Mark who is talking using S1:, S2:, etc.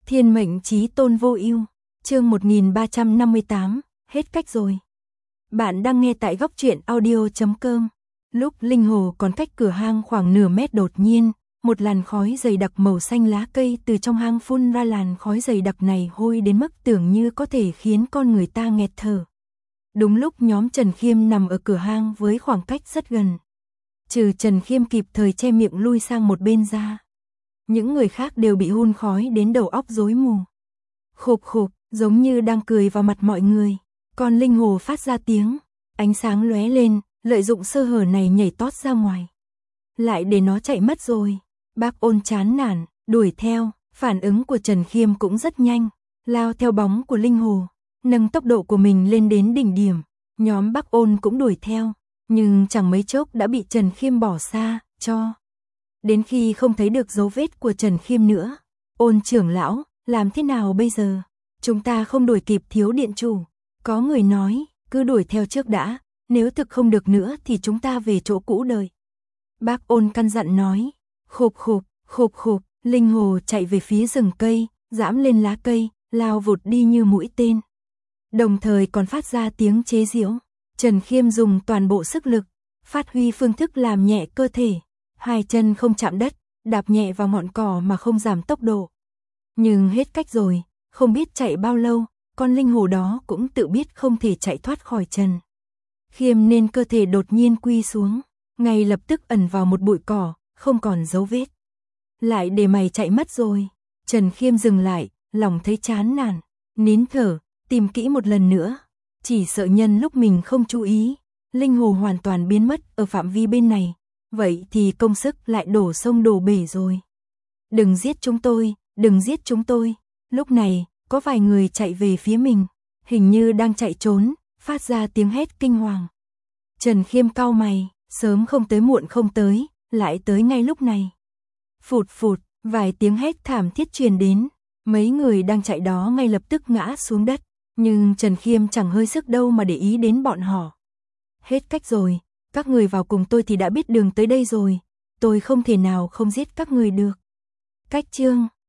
S1: Thiên mệnh chí tôn vô ưu, chương 1358, hết cách rồi. Bạn đang nghe tại góc truyện audio.com. Lúc Linh Hồ còn cách cửa hang khoảng nửa mét, đột nhiên, một làn khói dày đặc màu xanh lá cây từ trong hang phun ra. Làn khói dày đặc này hôi đến mức tưởng như có thể khiến con người ta nghẹt thở. Đúng lúc nhóm Trần Khiêm nằm ở cửa hang với khoảng cách rất gần. Trừ Trần Khiêm kịp thời che miệng lui sang một bên ra. Những người khác đều bị hun khói đến đầu óc rối mù. Khục khục, giống như đang cười vào mặt mọi người. Còn Linh Hồ phát ra tiếng, ánh sáng lóe lên, lợi dụng sơ hở này nhảy tót ra ngoài. Lại để nó chạy mất rồi. Bác Ôn chán nản, đuổi theo, phản ứng của Trần Khiêm cũng rất nhanh, lao theo bóng của Linh Hồ, nâng tốc độ của mình lên đến đỉnh điểm. Nhóm Bác Ôn cũng đuổi theo, nhưng chẳng mấy chốc đã bị Trần Khiêm bỏ xa, cho đến khi không thấy được dấu vết của Trần Khiêm nữa. Ôn trưởng lão, làm thế nào bây giờ? Chúng ta không đuổi kịp thiếu điện chủ. Có người nói, cứ đuổi theo trước đã, nếu thực không được nữa thì chúng ta về chỗ cũ đợi. Bác Ôn căn dặn nói. Khục khục, khục khục, Linh Hồ chạy về phía rừng cây, giẫm lên lá cây, lao vụt đi như mũi tên. Đồng thời còn phát ra tiếng chế giễu. Trần Khiêm dùng toàn bộ sức lực, phát huy phương thức làm nhẹ cơ thể. Hai chân không chạm đất, đạp nhẹ vào ngọn cỏ mà không giảm tốc độ. Nhưng hết cách rồi, không biết chạy bao lâu, con Linh Hồ đó cũng tự biết không thể chạy thoát khỏi Trần Khiêm nên cơ thể đột nhiên quy xuống, ngay lập tức ẩn vào một bụi cỏ, không còn dấu vết. Lại để mày chạy mất rồi. Trần Khiêm dừng lại, lòng thấy chán nản, nín thở, tìm kỹ một lần nữa. Chỉ sợ nhân lúc mình không chú ý, Linh Hồ hoàn toàn biến mất ở phạm vi bên này. Vậy thì công sức lại đổ sông đổ bể rồi. Đừng giết chúng tôi, đừng giết chúng tôi. Lúc này, có vài người chạy về phía mình, hình như đang chạy trốn, phát ra tiếng hét kinh hoàng. Trần Khiêm cau mày, sớm không tới muộn không tới, lại tới ngay lúc này. Phụt phụt, vài tiếng hét thảm thiết truyền đến, mấy người đang chạy đó ngay lập tức ngã xuống đất, nhưng Trần Khiêm chẳng hơi sức đâu mà để ý đến bọn họ. Hết cách rồi. Các người vào cùng tôi thì đã biết đường tới đây rồi, tôi không thể nào không giết các người được. Cách chương